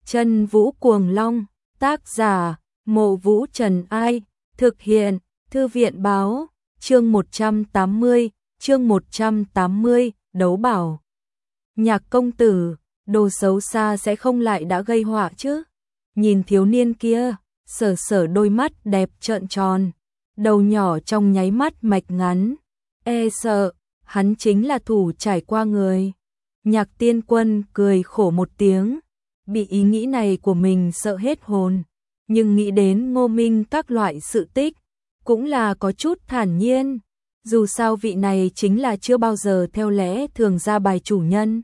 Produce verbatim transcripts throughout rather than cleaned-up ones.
Chân Vũ Cuồng Long, tác giả, Mộ Vũ Trần Ai, thực hiện, Thư viện Báo, chương một trăm tám mươi, chương một trăm tám mươi, đấu bảo. Nhạc công tử, đồ xấu xa sẽ không lại đã gây họa chứ? Nhìn thiếu niên kia, sở sở đôi mắt đẹp trợn tròn, đầu nhỏ trong nháy mắt mạch ngắn, e sợ, hắn chính là thủ trải qua người. Nhạc Tiên Quân cười khổ một tiếng, bị ý nghĩ này của mình sợ hết hồn, nhưng nghĩ đến Ngô Minh các loại sự tích, cũng là có chút thản nhiên, dù sao vị này chính là chưa bao giờ theo lẽ thường ra bài chủ nhân.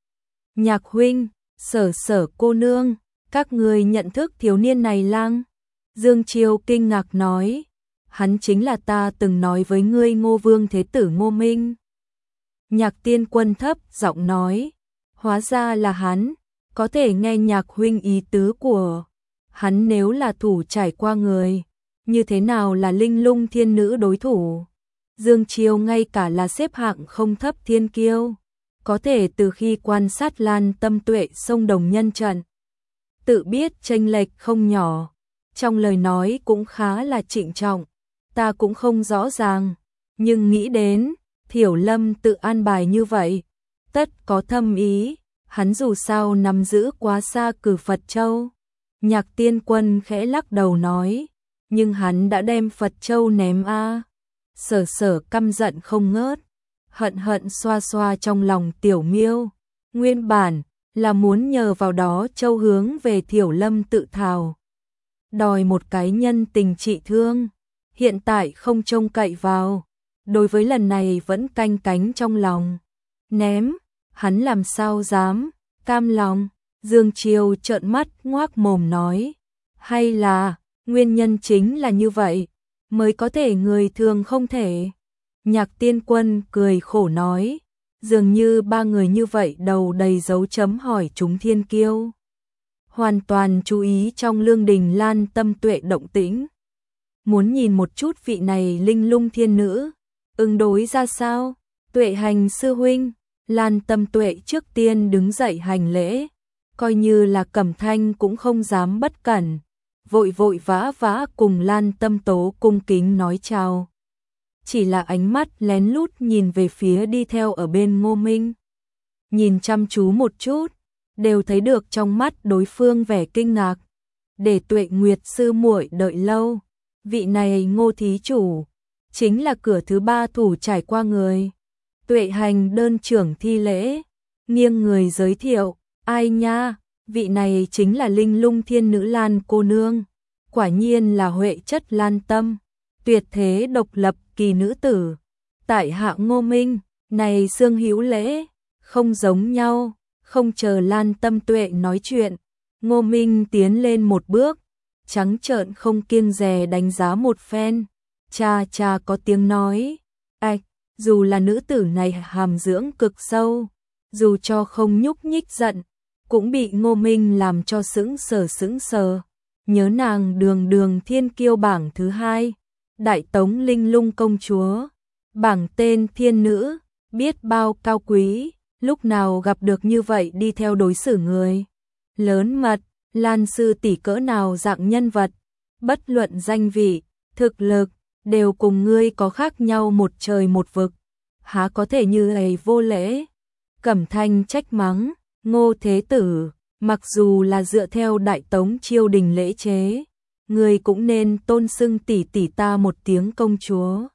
Nhạc huynh, sở sở cô nương, các người nhận thức thiếu niên này lang? Dương Chiêu kinh ngạc nói, hắn chính là ta từng nói với ngươi Ngô Vương Thế Tử Ngô Minh. Nhạc Tiên Quân thấp giọng nói, hóa ra là hắn, có thể nghe nhạc huynh ý tứ của hắn, nếu là thủ trải qua người, như thế nào là linh lung thiên nữ đối thủ? Dương Chiêu ngay cả là xếp hạng không thấp thiên kiêu, có thể từ khi quan sát Lan Tâm Tuệ xông đồng nhân trận, tự biết chênh lệch không nhỏ, trong lời nói cũng khá là trịnh trọng, ta cũng không rõ ràng, nhưng nghĩ đến, Thiểu Lâm tự an bài như vậy, tất có thâm ý, hắn dù sao nắm giữ quá xa Cử Phật Châu. Nhạc Tiên Quân khẽ lắc đầu nói, nhưng hắn đã đem Phật Châu ném a. Sở sở căm giận không ngớt, hận hận xoa xoa trong lòng Tiểu Miêu, nguyên bản là muốn nhờ vào đó Châu hướng về Thiểu Lâm tự thảo, đòi một cái nhân tình trị thương, hiện tại không trông cậy vào, đối với lần này vẫn canh cánh trong lòng, ném, hắn làm sao dám, cam lòng. Dương Chiêu trợn mắt ngoác mồm nói, hay là, nguyên nhân chính là như vậy, mới có thể người thường không thể. Nhạc Tiên Quân cười khổ nói, dường như ba người như vậy đầu đầy dấu chấm hỏi chúng thiên kiêu. Hoàn toàn chú ý trong lương đình Lan Tâm Tuệ động tĩnh. Muốn nhìn một chút vị này linh lung thiên nữ, ứng đối ra sao? Tuệ Hành sư huynh, Lan Tâm Tuệ trước tiên đứng dậy hành lễ, coi như là Cẩm Thanh cũng không dám bất cẩn, vội vội vã vã cùng Lan Tâm Tố cung kính nói chào. Chỉ là ánh mắt lén lút nhìn về phía đi theo ở bên Ngô Minh. Nhìn chăm chú một chút, đều thấy được trong mắt đối phương vẻ kinh ngạc. Để Tuệ Nguyệt sư muội đợi lâu, vị này Ngô thí chủ, chính là cửa thứ ba thủ trải qua người. Tuệ Hành đơn trưởng thi lễ, nghiêng người giới thiệu, ai nha, vị này chính là linh lung thiên nữ Lan cô nương, quả nhiên là huệ chất Lan Tâm, tuyệt thế độc lập kỳ nữ tử. Tại hạ Ngô Minh, này xương hữu lễ, không giống nhau, không chờ Lan Tâm Tuệ nói chuyện, Ngô Minh tiến lên một bước, trắng trợn không kiêng dè đánh giá một phen, cha cha có tiếng nói, ạch, dù là nữ tử này hàm dưỡng cực sâu, dù cho không nhúc nhích giận, cũng bị Ngô Minh làm cho sững sờ sững sờ. Nhớ nàng đường đường thiên kiêu bảng thứ hai, Đại Tống linh lung công chúa, bảng tên thiên nữ, biết bao cao quý, lúc nào gặp được như vậy đi theo đối xử người. Lớn mật, Lan sư tỷ cỡ nào dạng nhân vật, bất luận danh vị, thực lực, đều cùng ngươi có khác nhau một trời một vực, há có thể như ấy vô lễ. Cẩm Thanh trách mắng, Ngô Thế Tử, mặc dù là dựa theo Đại Tống triều đình lễ chế, người cũng nên tôn xưng tỷ tỷ ta một tiếng công chúa.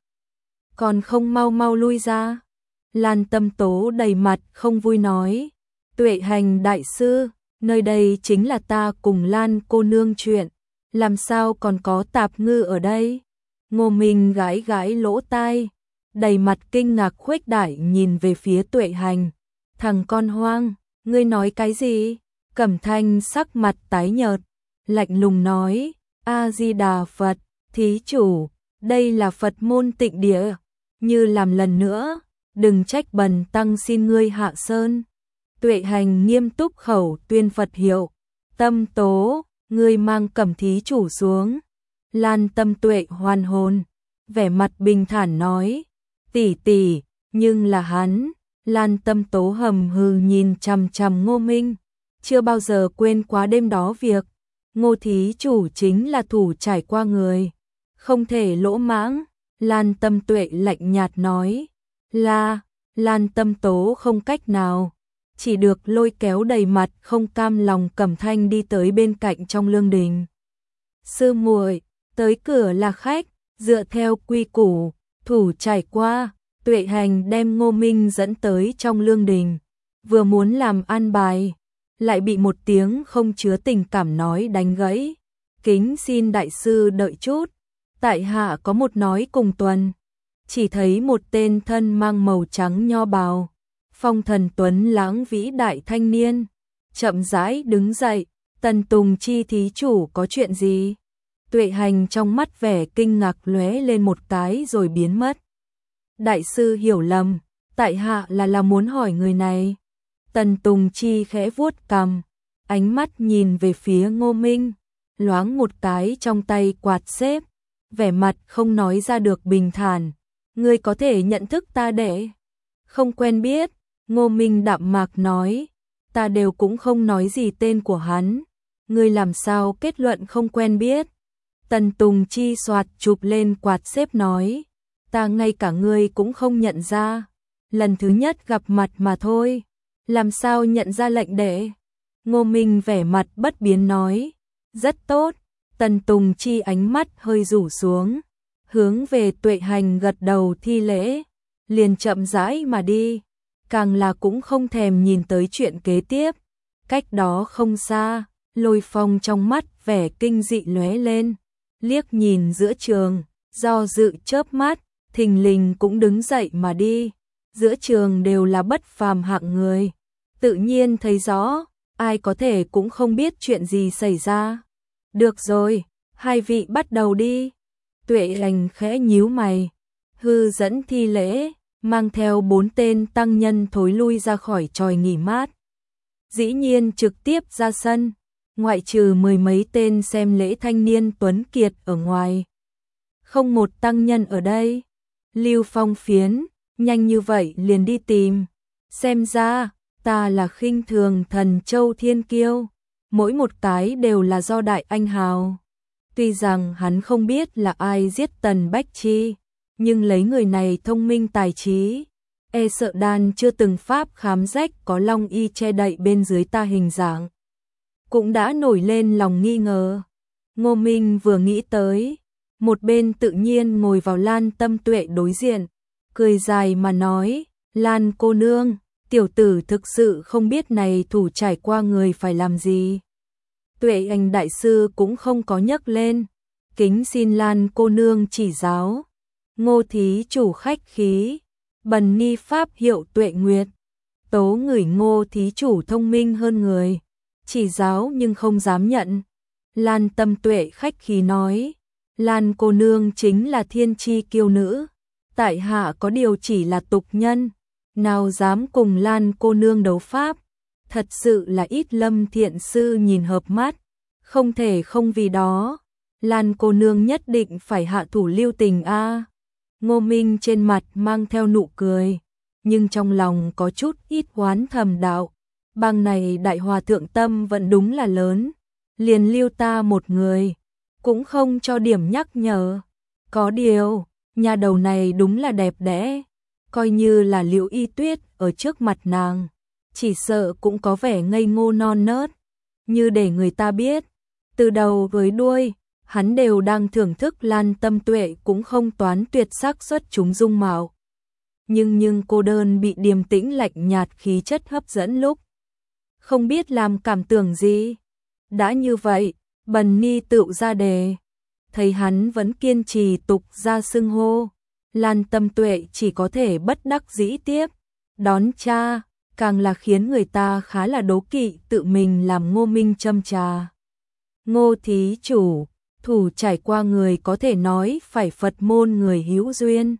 Còn không mau mau lui ra. Lan Tâm Tố đầy mặt không vui nói, Tuệ Hành đại sư, nơi đây chính là ta cùng Lan cô nương chuyện, làm sao còn có tạp ngư ở đây? Ngô Minh gãi gãi lỗ tai, đầy mặt kinh ngạc khuếch đại nhìn về phía Tuệ Hành, thằng con hoang, ngươi nói cái gì? Cẩm Thanh sắc mặt tái nhợt, lạnh lùng nói, A-di-đà Phật, thí chủ, đây là Phật môn tịnh địa, như làm lần nữa, đừng trách bần tăng xin ngươi hạ sơn. Tuệ Hành nghiêm túc khẩu tuyên Phật hiệu, Tâm Tố, ngươi mang Cẩm thí chủ xuống. Lan Tâm Tuệ hoàn hồn, vẻ mặt bình thản nói, tỷ tỷ, nhưng là hắn. Lan Tâm Tố hầm hừ nhìn chằm chằm Ngô Minh, chưa bao giờ quên quá đêm đó việc. Ngô thí chủ chính là thủ trải qua người, không thể lỗ mãng. Lan Tâm Tuệ lạnh nhạt nói. Là, Lan Tâm Tố không cách nào, chỉ được lôi kéo đầy mặt không cam lòng Cẩm Thanh đi tới bên cạnh trong lương đình. Sư muội, tới cửa là khách, dựa theo quy củ, thủ trải qua, Tuệ Hành đem Ngô Minh dẫn tới trong lương đình, vừa muốn làm an bài, lại bị một tiếng không chứa tình cảm nói đánh gãy. Kính xin đại sư đợi chút, tại hạ có một nói cùng tuần. Chỉ thấy một tên thân mang màu trắng nho bào, phong thần tuấn lãng vĩ đại thanh niên, chậm rãi đứng dậy. Tần Tùng Chi thí chủ có chuyện gì? Tuệ Hành trong mắt vẻ kinh ngạc lóe lên một cái rồi biến mất. Đại sư hiểu lầm, tại hạ là là muốn hỏi người này. Tần Tùng Chi khẽ vuốt cằm, ánh mắt nhìn về phía Ngô Minh, loáng một cái trong tay quạt xếp, vẻ mặt không nói ra được bình thản. Ngươi có thể nhận thức ta để không quen biết. Ngô Minh đạm mạc nói, ta đều cũng không nói gì tên của hắn, ngươi làm sao kết luận không quen biết. Tần Tùng Chi soạt chụp lên quạt xếp nói, ta ngay cả ngươi cũng không nhận ra, lần thứ nhất gặp mặt mà thôi, làm sao nhận ra lệnh đệ. Ngô Minh vẻ mặt bất biến nói, rất tốt. Tần Tùng Chi ánh mắt hơi rủ xuống, hướng về Tuệ Hành gật đầu thi lễ, liền chậm rãi mà đi, càng là cũng không thèm nhìn tới chuyện kế tiếp. Cách đó không xa, Lôi Phong trong mắt vẻ kinh dị lóe lên, liếc nhìn giữa trường, do dự chớp mắt, thình lình cũng đứng dậy mà đi. Giữa trường đều là bất phàm hạng người, tự nhiên thấy rõ, ai có thể cũng không biết chuyện gì xảy ra. Được rồi, hai vị bắt đầu đi. Tuệ Hành khẽ nhíu mày, hư dẫn thi lễ, mang theo bốn tên tăng nhân thối lui ra khỏi chòi nghỉ mát. Dĩ nhiên trực tiếp ra sân, ngoại trừ mười mấy tên xem lễ thanh niên tuấn kiệt ở ngoài. Không một tăng nhân ở đây. Lưu Phong phiến, nhanh như vậy liền đi tìm. Xem ra, ta là khinh thường Thần Châu Thiên Kiêu. Mỗi một cái đều là do đại anh hào. Tuy rằng hắn không biết là ai giết Tần Bách Chi, nhưng lấy người này thông minh tài trí, e sợ đan chưa từng pháp khám rách có long y che đậy bên dưới ta hình dạng, cũng đã nổi lên lòng nghi ngờ. Ngô Minh vừa nghĩ tới, một bên tự nhiên ngồi vào Lan Tâm Tuệ đối diện, cười dài mà nói, Lan cô nương, tiểu tử thực sự không biết này thủ trải qua người phải làm gì. Tuệ Anh đại sư cũng không có nhắc lên, kính xin Lan cô nương chỉ giáo. Ngô thí chủ khách khí, bần ni pháp hiệu Tuệ Nguyệt. Tố ngửi Ngô thí chủ thông minh hơn người, chỉ giáo nhưng không dám nhận. Lan Tâm Tuệ khách khí nói, Lan cô nương chính là thiên chi kiêu nữ, tại hạ có điều chỉ là tục nhân, nào dám cùng Lan cô nương đấu pháp. Thật sự là ít Lâm thiện sư nhìn hợp mắt, không thể không vì đó. Lan cô nương nhất định phải hạ thủ lưu tình a. À. Ngô Minh trên mặt mang theo nụ cười, nhưng trong lòng có chút ít oán thầm đạo, bang này đại hòa thượng tâm vẫn đúng là lớn, liền lưu ta một người, cũng không cho điểm nhắc nhở. Có điều, nhà đầu này đúng là đẹp đẽ, coi như là Liễu Y Tuyết ở trước mặt nàng, chỉ sợ cũng có vẻ ngây ngô non nớt, như để người ta biết, từ đầu với đuôi, hắn đều đang thưởng thức Lan Tâm Tuệ cũng không toán tuyệt sắc xuất chúng dung mạo. Nhưng nhưng cô đơn bị điềm tĩnh lạnh nhạt khí chất hấp dẫn lúc, không biết làm cảm tưởng gì. Đã như vậy, bần ni tựu ra đề, thấy hắn vẫn kiên trì tục ra xưng hô, Lan Tâm Tuệ chỉ có thể bất đắc dĩ tiếp, đón cha, càng là khiến người ta khá là đố kỵ tự mình làm Ngô Minh châm trà. Ngô thí chủ, thủ trải qua người có thể nói phải Phật môn người hữu duyên.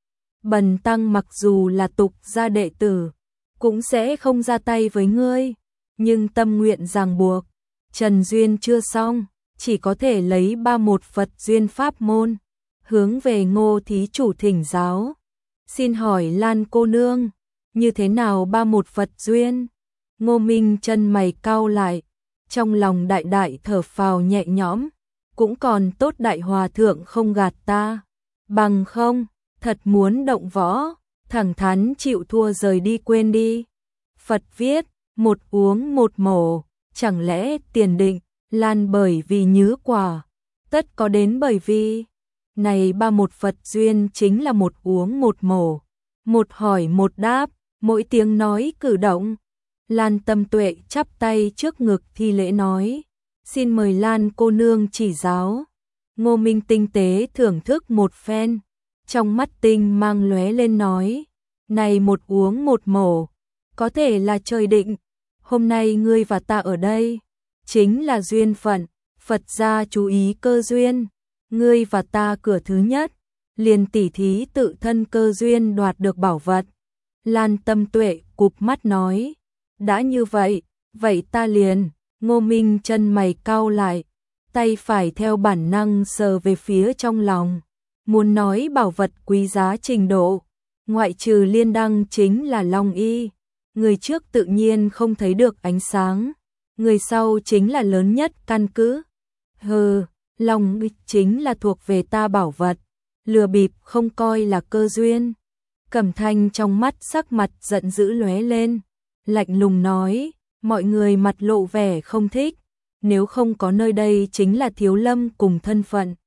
Bần tăng mặc dù là tục gia đệ tử, cũng sẽ không ra tay với ngươi, nhưng tâm nguyện ràng buộc, trần duyên chưa xong, chỉ có thể lấy ba một Phật duyên pháp môn, hướng về Ngô thí chủ thỉnh giáo. Xin hỏi Lan cô nương, như thế nào ba một Phật duyên? Ngô Minh chân mày cau lại, trong lòng đại đại thở phào nhẹ nhõm, cũng còn tốt đại hòa thượng không gạt ta, bằng không, thật muốn động võ, thẳng thắn chịu thua rời đi quên đi. Phật viết, một uống một mổ, chẳng lẽ tiền định, lan bởi vì nhứ quả, tất có đến bởi vì, này ba một Phật duyên chính là một uống một mổ, một hỏi một đáp, mỗi tiếng nói cử động. Lan Tâm Tuệ chắp tay trước ngực thi lễ nói, xin mời Lan cô nương chỉ giáo. Ngô Minh tinh tế thưởng thức một phen, trong mắt tinh mang lóe lên nói, này một uống một mổ, có thể là trời định, hôm nay ngươi và ta ở đây, chính là duyên phận, Phật gia chú ý cơ duyên, ngươi và ta cửa thứ nhất, liền tỉ thí tự thân cơ duyên đoạt được bảo vật. Lan Tâm Tuệ cụp mắt nói, đã như vậy, vậy ta liền. Ngô Minh chân mày cau lại, tay phải theo bản năng sờ về phía trong lòng, muốn nói bảo vật quý giá trình độ, ngoại trừ liên đăng chính là Long Y, người trước tự nhiên không thấy được ánh sáng, người sau chính là lớn nhất căn cứ. Hừ, Long Y chính là thuộc về ta bảo vật, lừa bịp không coi là cơ duyên. Cẩm Thanh trong mắt sắc mặt giận dữ lóe lên, lạnh lùng nói, mọi người mặt lộ vẻ không thích, nếu không có nơi đây chính là Thiếu Lâm cùng thân phận,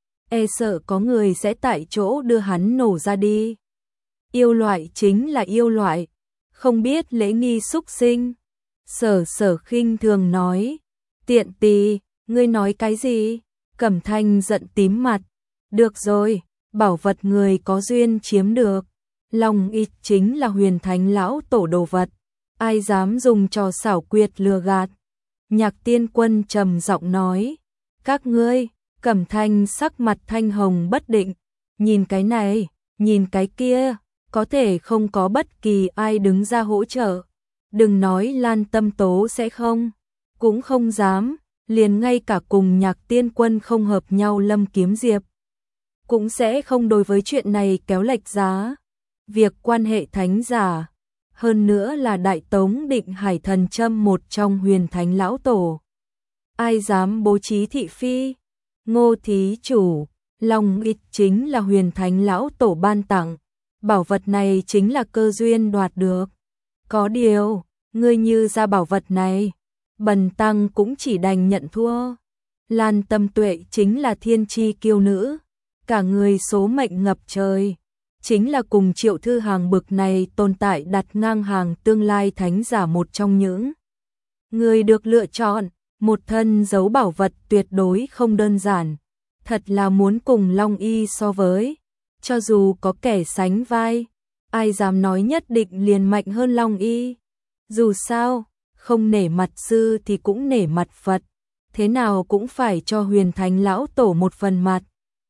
e sợ có người sẽ tại chỗ đưa hắn nổ ra đi. Yêu loại chính là yêu loại, không biết lễ nghi xúc sinh. Sở Sở khinh thường nói, tiện tì, ngươi nói cái gì? Cẩm Thanh giận tím mặt, được rồi, bảo vật người có duyên chiếm được, Long Y chính là Huyền Thánh lão tổ đồ vật, ai dám dùng trò xảo quyệt lừa gạt. Nhạc Tiên Quân trầm giọng nói, các ngươi. Cẩm Thanh sắc mặt thanh hồng bất định, nhìn cái này, nhìn cái kia, có thể không có bất kỳ ai đứng ra hỗ trợ. Đừng nói Lan Tâm Tố sẽ không, cũng không dám, liền ngay cả cùng Nhạc Tiên Quân không hợp nhau Lâm Kiếm Diệp, cũng sẽ không đối với chuyện này kéo lệch giá. Việc quan hệ thánh giả, hơn nữa là Đại Tống Định Hải Thần Châm một trong Huyền Thánh lão tổ. Ai dám bố trí thị phi? Ngô thí chủ, Long Y chính là Huyền Thánh lão tổ ban tặng, bảo vật này chính là cơ duyên đoạt được. Có điều, ngươi như ra bảo vật này, bần tăng cũng chỉ đành nhận thua. Lan Tâm Tuệ chính là thiên chi kiêu nữ, cả người số mệnh ngập trời, chính là cùng Triệu Thư Hàng bực này tồn tại đặt ngang hàng tương lai thánh giả một trong những người được lựa chọn. Một thân giấu bảo vật tuyệt đối không đơn giản, thật là muốn cùng Long Y so với, cho dù có kẻ sánh vai, ai dám nói nhất định liền mạnh hơn Long Y. Dù sao, không nể mặt sư thì cũng nể mặt Phật, thế nào cũng phải cho Huyền Thánh lão tổ một phần mặt.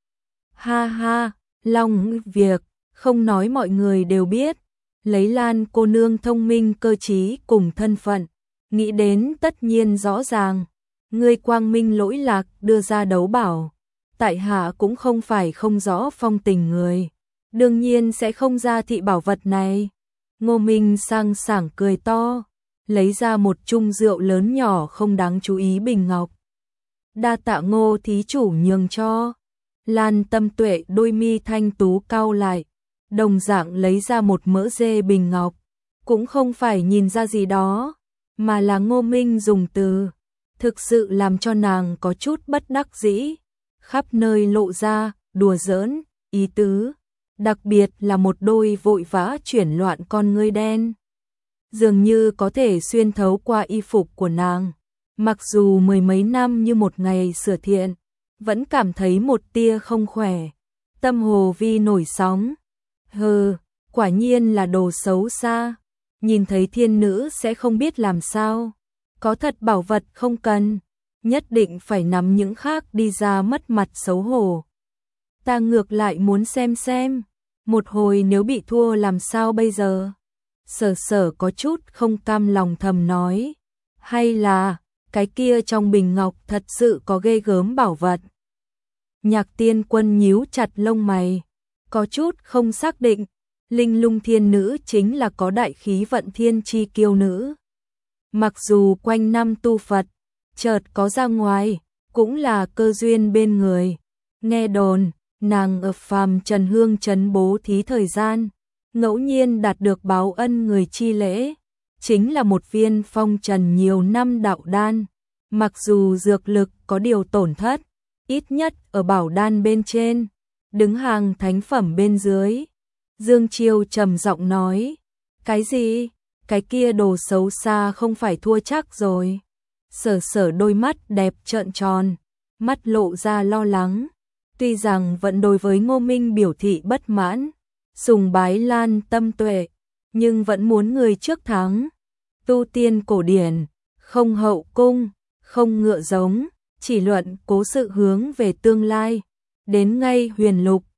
Ha ha, Long việc, không nói mọi người đều biết, lấy Lan cô nương thông minh cơ trí cùng thân phận, nghĩ đến tất nhiên rõ ràng, ngươi quang minh lỗi lạc đưa ra đấu bảo, tại hạ cũng không phải không rõ phong tình người, đương nhiên sẽ không ra thị bảo vật này. Ngô Minh sang sảng cười to, lấy ra một chung rượu lớn nhỏ không đáng chú ý bình ngọc. Đa tạ Ngô thí chủ nhường cho. Lan Tâm Tuệ đôi mi thanh tú cau lại, đồng dạng lấy ra một mỡ dê bình ngọc, cũng không phải nhìn ra gì đó, mà là Ngô Minh dùng từ, thực sự làm cho nàng có chút bất đắc dĩ, khắp nơi lộ ra, đùa giỡn, ý tứ, đặc biệt là một đôi vội vã chuyển loạn con ngươi đen. Dường như có thể xuyên thấu qua y phục của nàng, mặc dù mười mấy năm như một ngày sửa thiện, vẫn cảm thấy một tia không khỏe, tâm hồ vi nổi sóng. Hừ, quả nhiên là đồ xấu xa, nhìn thấy thiên nữ sẽ không biết làm sao, có thật bảo vật không cần, nhất định phải nắm những khác đi ra mất mặt xấu hổ. Ta ngược lại muốn xem xem, một hồi nếu bị thua làm sao bây giờ? Sở Sở có chút không cam lòng thầm nói, hay là cái kia trong bình ngọc thật sự có ghê gớm bảo vật. Nhạc Tiên Quân nhíu chặt lông mày, có chút không xác định, Linh Lung thiên nữ chính là có đại khí vận thiên chi kiêu nữ. Mặc dù quanh năm tu Phật, chợt có ra ngoài, cũng là cơ duyên bên người. Nghe đồn, nàng ở phàm trần hương trấn bố thí thời gian, ngẫu nhiên đạt được báo ân người chi lễ, chính là một viên phong trần nhiều năm đạo đan. Mặc dù dược lực có điều tổn thất, ít nhất ở bảo đan bên trên, đứng hàng thánh phẩm bên dưới. Dương Chiêu trầm giọng nói, cái gì? Cái kia đồ xấu xa không phải thua chắc rồi. Sở Sở đôi mắt đẹp trợn tròn, mắt lộ ra lo lắng. Tuy rằng vẫn đối với Ngô Minh biểu thị bất mãn, sùng bái Lan Tâm Tuệ, nhưng vẫn muốn người trước thắng. Tu tiên cổ điển, không hậu cung, không ngựa giống, chỉ luận cố sự hướng về tương lai. Đến ngay huyền lục,